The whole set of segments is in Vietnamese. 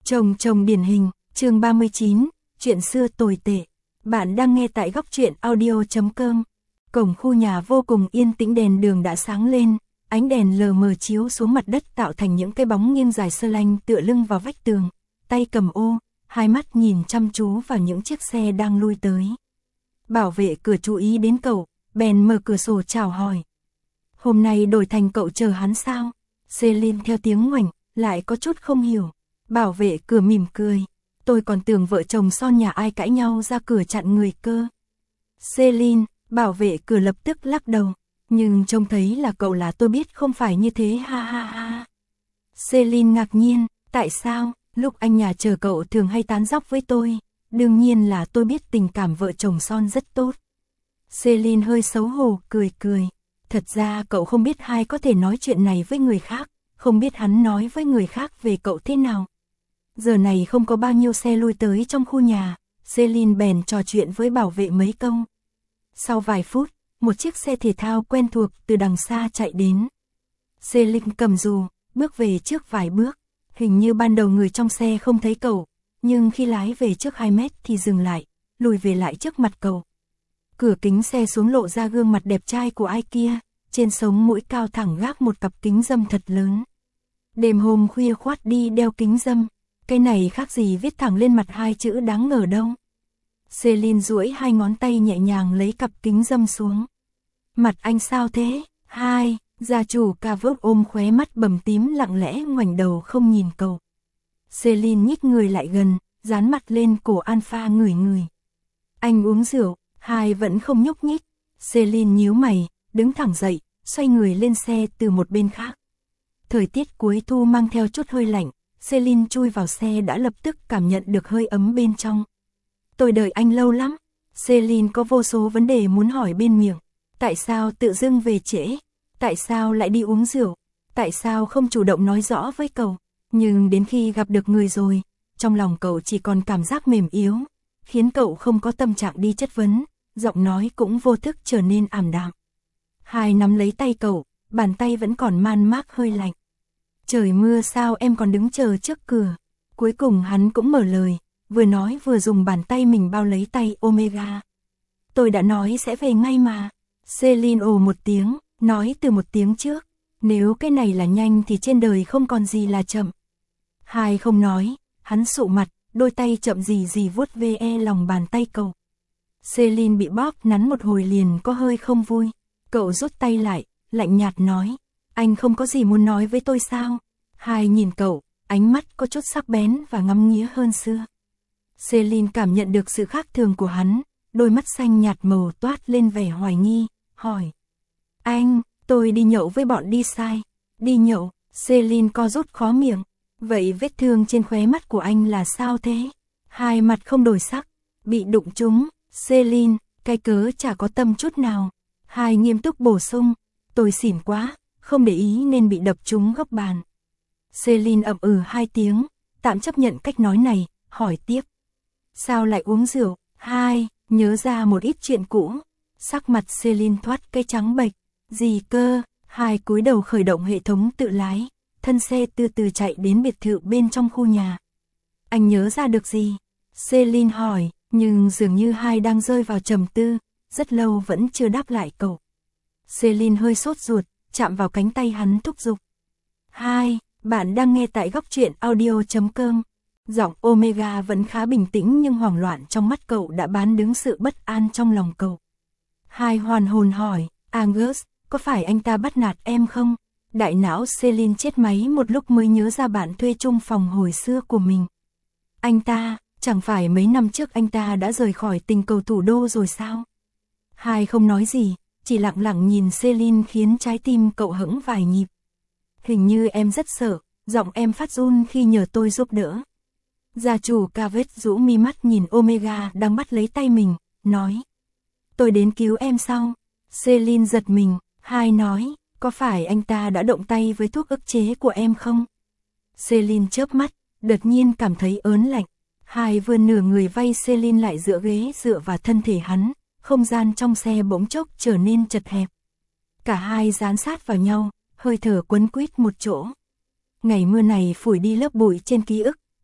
Chồng điển hình, chương 39, chuyện xưa tồi tệ. Bạn đang nghe tại góc truyện audio.com. Cổng khu nhà vô cùng yên tĩnh, đèn đường đã sáng lên, ánh đèn lờ mờ chiếu xuống mặt đất tạo thành những cái bóng nghiêng dài xơ lanh tựa lưng vào vách tường, tay cầm ô, hai mắt nhìn chăm chú vào những chiếc xe đang lui tới. Bảo vệ cửa chú ý đến cậu, bèn mở cửa sổ chào hỏi. Hôm nay đổi thành cậu chờ hắn sao? Celine theo tiếng ngoảnh, lại có chút không hiểu. Bảo vệ cửa mỉm cười. Tôi còn tưởng vợ chồng son nhà ai cãi nhau ra cửa chặn người cơ. Celine, bảo vệ cửa lập tức lắc đầu. Nhưng trông thấy là cậu là tôi biết không phải như thế, ha ha ha. Celine ngạc nhiên, tại sao, lúc anh nhà chờ cậu thường hay tán dóc với tôi. Đương nhiên là tôi biết tình cảm vợ chồng son rất tốt. Celine hơi xấu hổ, cười. Thật ra cậu không biết hai có thể nói chuyện này với người khác, không biết hắn nói với người khác về cậu thế nào. Giờ này không có bao nhiêu xe lui tới trong khu nhà, Celine bèn trò chuyện với bảo vệ mấy câu. Sau vài phút, một chiếc xe thể thao quen thuộc từ đằng xa chạy đến. Celine cầm dù, bước về trước vài bước, hình như ban đầu người trong xe không thấy cậu, nhưng khi lái về trước 2 mét thì dừng lại, lùi về lại trước mặt cậu. Cửa kính xe xuống lộ ra gương mặt đẹp trai của ai kia, trên sống mũi cao thẳng gác một cặp kính râm thật lớn. Đêm hôm khuya khoắt đi đeo kính râm, cái này khác gì viết thẳng lên mặt hai chữ đáng ngờ đâu. Celine duỗi hai ngón tay nhẹ nhàng lấy cặp kính râm xuống. Mặt anh sao thế? Hai, gia chủ ca vốt ôm khóe mắt bầm tím lặng lẽ ngoảnh đầu không nhìn cậu. Celine nhích người lại gần, dán mặt lên cổ Alpha ngửi. Anh uống rượu, hai vẫn không nhúc nhích. Celine nhíu mày, đứng thẳng dậy, xoay người lên xe từ một bên khác. Thời tiết cuối thu mang theo chút hơi lạnh, Celine chui vào xe đã lập tức cảm nhận được hơi ấm bên trong. Tôi đợi anh lâu lắm. Celine có vô số vấn đề muốn hỏi bên miệng. Tại sao tự dưng về trễ? Tại sao lại đi uống rượu? Tại sao không chủ động nói rõ với cậu? Nhưng đến khi gặp được người rồi, trong lòng cậu chỉ còn cảm giác mềm yếu, khiến cậu không có tâm trạng đi chất vấn, giọng nói cũng vô thức trở nên ảm đạm. Hai nắm lấy tay cậu, bàn tay vẫn còn man mác hơi lạnh. Trời mưa sao em còn đứng chờ trước cửa? Cuối cùng hắn cũng mở lời, vừa nói vừa dùng bàn tay mình bao lấy tay Omega. Tôi đã nói sẽ về ngay mà. Celine ồ một tiếng, nói từ một tiếng trước. Nếu cái này là nhanh thì trên đời không còn gì là chậm. Hai không nói, hắn sụ mặt, đôi tay chậm gì vuốt ve lòng bàn tay cậu. Celine bị bóp nắn một hồi liền có hơi không vui. Cậu rút tay lại, lạnh nhạt nói. Anh không có gì muốn nói với tôi sao? Hai nhìn cậu, ánh mắt có chút sắc bén và ngắm nghía hơn xưa. Celine cảm nhận được sự khác thường của hắn, đôi mắt xanh nhạt màu toát lên vẻ hoài nghi, hỏi. Anh, tôi đi nhậu với bọn đi sai. Đi nhậu, Celine co rút khó miệng. Vậy vết thương trên khóe mắt của anh là sao thế? Hai mặt không đổi sắc, bị đụng trúng. Celine, cái cớ chả có tâm chút nào. Hai nghiêm túc bổ sung, tôi xỉn quá, không để ý nên bị đập trúng góc bàn. Celine ậm hai tiếng, tạm chấp nhận cách nói này, hỏi tiếp. Sao lại uống rượu? Hai, nhớ ra một ít chuyện cũ. Sắc mặt Celine thoát cái trắng bệch. Gì cơ? Hai cúi đầu khởi động hệ thống tự lái, thân xe từ từ chạy đến biệt thự bên trong khu nhà. Anh nhớ ra được gì? Celine hỏi, nhưng dường như hai đang rơi vào trầm tư, rất lâu vẫn chưa đáp lại cậu. Celine hơi sốt ruột, chạm vào cánh tay hắn thúc giục. Hai, bạn đang nghe tại góc truyện audio.com. Giọng Omega vẫn khá bình tĩnh nhưng hoảng loạn trong mắt cậu đã bán đứng sự bất an trong lòng cậu. Hai hoàn hồn hỏi, Angus, có phải anh ta bắt nạt em không? Đại não Celine chết máy một lúc mới nhớ ra bạn thuê chung phòng hồi xưa của mình. Anh ta, chẳng phải mấy năm trước anh ta đã rời khỏi tình cầu thủ đô rồi sao? Hai không nói gì, chỉ lặng lặng nhìn Celine khiến trái tim cậu hững vài nhịp. Hình như em rất sợ, giọng em phát run khi nhờ tôi giúp đỡ. Gia chủ Cavet rũ mi mắt nhìn Omega đang bắt lấy tay mình, nói. Tôi đến cứu em sau. Celine giật mình, hai nói, có phải anh ta đã động tay với thuốc ức chế của em không? Celine chớp mắt, đột nhiên cảm thấy ớn lạnh. Hai vươn nửa người vây Celine lại dựa ghế dựa vào thân thể hắn, không gian trong xe bỗng chốc trở nên chật hẹp. Cả hai dán sát vào nhau, hơi thở quấn quýt một chỗ. Ngày mưa này phủi đi lớp bụi trên ký ức,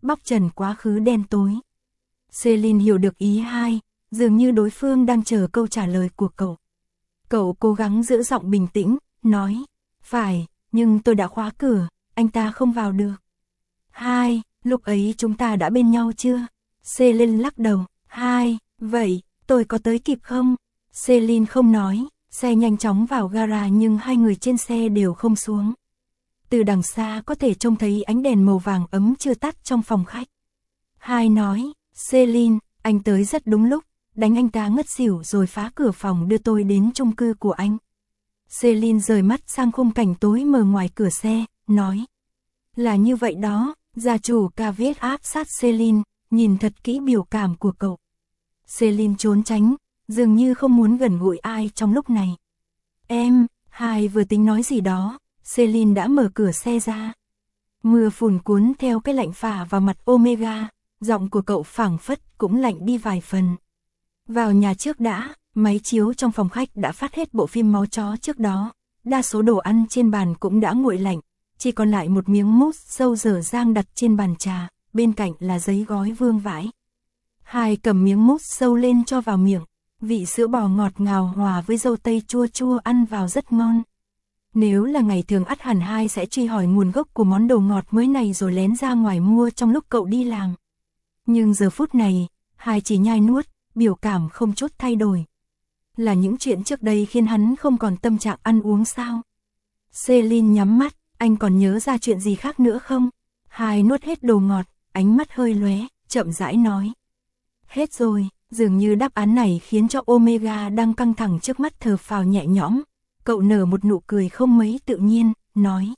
bóc trần quá khứ đen tối. Celine hiểu được ý hai, dường như đối phương đang chờ câu trả lời của cậu. Cậu cố gắng giữ giọng bình tĩnh, nói, phải, nhưng tôi đã khóa cửa, anh ta không vào được. Hai, lúc ấy chúng ta đã bên nhau chưa? Celine lắc đầu, hai, vậy, tôi có tới kịp không? Celine không nói, xe nhanh chóng vào gara nhưng hai người trên xe đều không xuống. Từ đằng xa có thể trông thấy ánh đèn màu vàng ấm chưa tắt trong phòng khách. Hai nói, Celine, anh tới rất đúng lúc, đánh anh ta ngất xỉu rồi phá cửa phòng đưa tôi đến chung cư của anh. Celine rời mắt sang khung cảnh tối mờ ngoài cửa xe, nói. Là như vậy đó, gia chủ Caviet áp sát Celine, nhìn thật kỹ biểu cảm của cậu. Celine trốn tránh, dường như không muốn gần gũi ai trong lúc này. Em, hai vừa tính nói gì đó, Celine đã mở cửa xe ra. Mưa phùn cuốn theo cái lạnh phả vào mặt Omega, giọng của cậu phảng phất cũng lạnh đi vài phần. Vào nhà trước đã, máy chiếu trong phòng khách đã phát hết bộ phim máu chó trước đó, đa số đồ ăn trên bàn cũng đã nguội lạnh, chỉ còn lại một miếng mousse sâu dở dang đặt trên bàn trà, bên cạnh là giấy gói vương vãi. Hai cầm miếng mousse sâu lên cho vào miệng, vị sữa bò ngọt ngào hòa với dâu tây chua chua ăn vào rất ngon. Nếu là ngày thường ắt hẳn hai sẽ truy hỏi nguồn gốc của món đồ ngọt mới này rồi lén ra ngoài mua trong lúc cậu đi làm. Nhưng giờ phút này, hai chỉ nhai nuốt, biểu cảm không chút thay đổi. Là những chuyện trước đây khiến hắn không còn tâm trạng ăn uống sao? Celine nhắm mắt, anh còn nhớ ra chuyện gì khác nữa không? Hai nuốt hết đồ ngọt, ánh mắt hơi lóe, chậm rãi nói. Hết rồi, dường như đáp án này khiến cho Omega đang căng thẳng trước mắt thở phào nhẹ nhõm. Cậu nở một nụ cười không mấy tự nhiên, nói.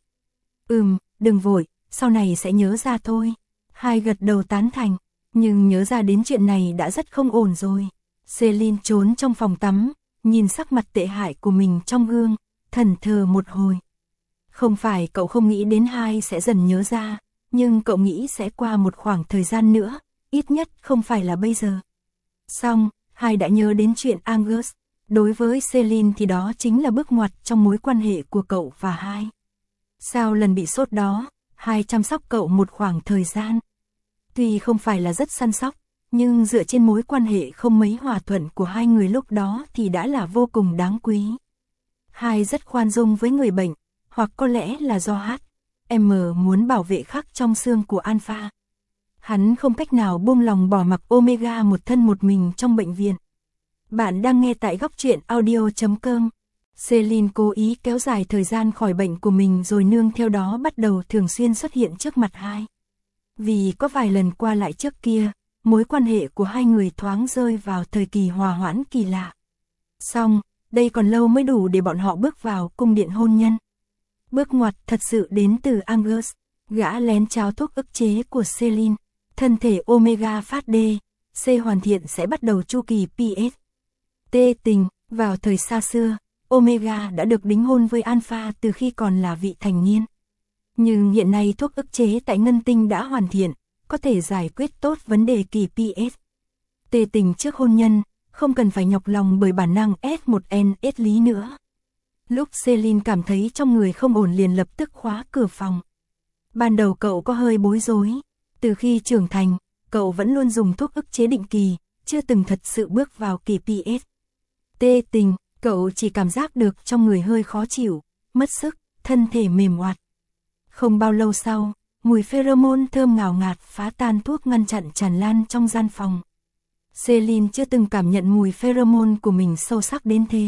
Đừng vội, sau này sẽ nhớ ra thôi. Hai gật đầu tán thành, nhưng nhớ ra đến chuyện này đã rất không ổn rồi. Celine trốn trong phòng tắm, nhìn sắc mặt tệ hại của mình trong gương, thẫn thờ một hồi. Không phải cậu không nghĩ đến hai sẽ dần nhớ ra, nhưng cậu nghĩ sẽ qua một khoảng thời gian nữa, ít nhất không phải là bây giờ. Xong, hai đã nhớ đến chuyện Angus. Đối với Celine thì đó chính là bước ngoặt trong mối quan hệ của cậu và hai. Sau lần bị sốt đó, hai chăm sóc cậu một khoảng thời gian. Tuy không phải là rất săn sóc, nhưng dựa trên mối quan hệ không mấy hòa thuận của hai người lúc đó thì đã là vô cùng đáng quý. Hai rất khoan dung với người bệnh, hoặc có lẽ là do H.M. muốn bảo vệ khắc trong xương của Alpha. Hắn không cách nào buông lòng bỏ mặc Omega một thân một mình trong bệnh viện. Bạn đang nghe tại góc truyện audio.com. Celine cố ý kéo dài thời gian khỏi bệnh của mình rồi nương theo đó bắt đầu thường xuyên xuất hiện trước mặt hai. Vì có vài lần qua lại trước kia, mối quan hệ của hai người thoáng rơi vào thời kỳ hòa hoãn kỳ lạ. Xong, đây còn lâu mới đủ để bọn họ bước vào cung điện hôn nhân. Bước ngoặt thật sự đến từ Angus, gã lén trao thuốc ức chế của Celine. Thân thể Omega phát D, C hoàn thiện sẽ bắt đầu chu kỳ PS. T tình, vào thời xa xưa, Omega đã được đính hôn với Alpha từ khi còn là vị thành niên. Nhưng hiện nay thuốc ức chế tại ngân tinh đã hoàn thiện, có thể giải quyết tốt vấn đề kỳ PS. T tình trước hôn nhân, không cần phải nhọc lòng bởi bản năng S1N S lý nữa. Lúc Celine cảm thấy trong người không ổn liền lập tức khóa cửa phòng. Ban đầu cậu có hơi bối rối, từ khi trưởng thành, cậu vẫn luôn dùng thuốc ức chế định kỳ, chưa từng thật sự bước vào kỳ PS. T tình, cậu chỉ cảm giác được trong người hơi khó chịu, mất sức, thân thể mềm oặt. Không bao lâu sau, mùi pheromone thơm ngào ngạt phá tan thuốc ngăn chặn tràn lan trong gian phòng. Celine chưa từng cảm nhận mùi pheromone của mình sâu sắc đến thế.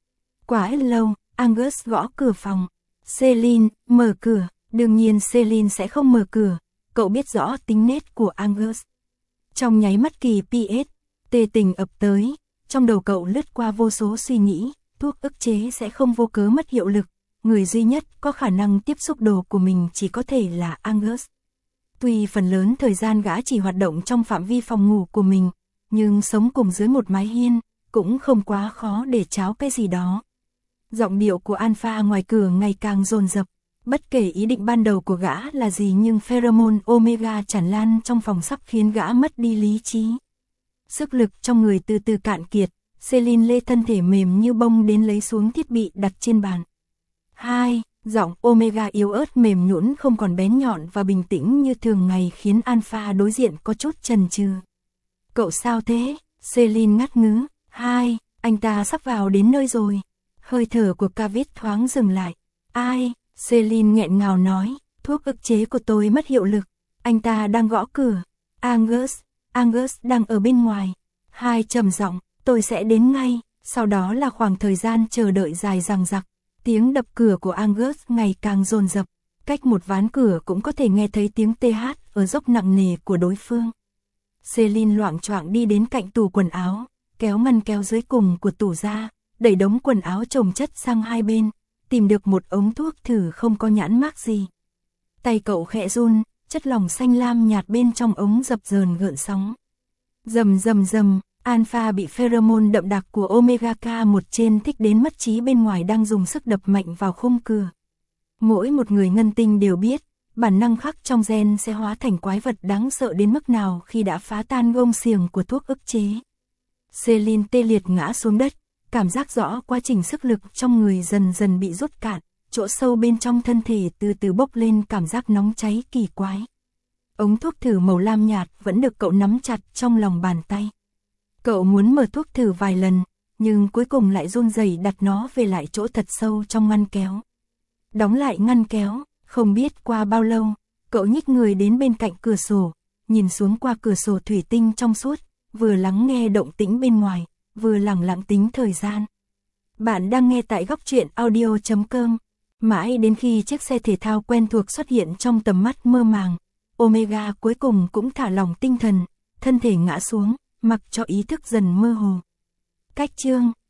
Quá ít lâu, Angus gõ cửa phòng. Celine, mở cửa. Đương nhiên Celine sẽ không mở cửa, cậu biết rõ tính nết của Angus. Trong nháy mắt kỳ PS, tê tình ập tới, trong đầu cậu lướt qua vô số suy nghĩ, thuốc ức chế sẽ không vô cớ mất hiệu lực, người duy nhất có khả năng tiếp xúc đồ của mình chỉ có thể là Angus. Tuy phần lớn thời gian gã chỉ hoạt động trong phạm vi phòng ngủ của mình, nhưng sống cùng dưới một mái hiên, cũng không quá khó để tráo cái gì đó. Giọng điệu của Alpha ngoài cửa ngày càng dồn dập, bất kể ý định ban đầu của gã là gì nhưng pheromone Omega tràn lan trong phòng sắp khiến gã mất đi lý trí. Sức lực trong người từ từ cạn kiệt, Celine lê thân thể mềm như bông đến lấy xuống thiết bị đặt trên bàn. Giọng Omega yếu ớt mềm nhũn không còn bén nhọn và bình tĩnh như thường ngày khiến Alpha đối diện có chút chần chừ. Cậu sao thế? Celine ngắt ngứ. Hai, anh ta sắp vào đến nơi rồi. Hơi thở của Kavit thoáng dừng lại. Ai? Celine nghẹn ngào nói, thuốc ức chế của tôi mất hiệu lực. Anh ta đang gõ cửa. Angus đang ở bên ngoài. Hai trầm giọng, tôi sẽ đến ngay. Sau đó là khoảng thời gian chờ đợi dài dằng dặc. Tiếng đập cửa của Angus ngày càng dồn dập. Cách một ván cửa cũng có thể nghe thấy tiếng TH ở dốc nặng nề của đối phương. Celine loạng choạng đi đến cạnh tủ quần áo, kéo ngăn kéo dưới cùng của tủ ra, đẩy đống quần áo chồng chất sang hai bên, tìm được một ống thuốc thử không có nhãn mác gì. Tay cậu khẽ run, chất lỏng xanh lam nhạt bên trong ống dập dờn gợn sóng. Rầm rầm rầm, Alpha bị pheromone đậm đặc của Omega K1 trên thích đến mất trí bên ngoài đang dùng sức đập mạnh vào khung cửa. Mỗi một người ngân tinh đều biết, bản năng khắc trong gen sẽ hóa thành quái vật đáng sợ đến mức nào khi đã phá tan gông xiềng của thuốc ức chế. Celine tê liệt ngã xuống đất, cảm giác rõ quá trình sức lực trong người dần dần bị rút cạn, chỗ sâu bên trong thân thể từ từ bốc lên cảm giác nóng cháy kỳ quái. Ống thuốc thử màu lam nhạt vẫn được cậu nắm chặt trong lòng bàn tay. Cậu muốn mở thuốc thử vài lần, nhưng cuối cùng lại run rẩy đặt nó về lại chỗ thật sâu trong ngăn kéo. Đóng lại ngăn kéo, không biết qua bao lâu, cậu nhích người đến bên cạnh cửa sổ, nhìn xuống qua cửa sổ thủy tinh trong suốt, vừa lắng nghe động tĩnh bên ngoài, vừa lẳng lặng tính thời gian. Bạn đang nghe tại góc truyện audio.com. Mãi đến khi chiếc xe thể thao quen thuộc xuất hiện trong tầm mắt mơ màng, Omega cuối cùng cũng thả lỏng tinh thần, thân thể ngã xuống, mặc cho ý thức dần mơ hồ. Cách chương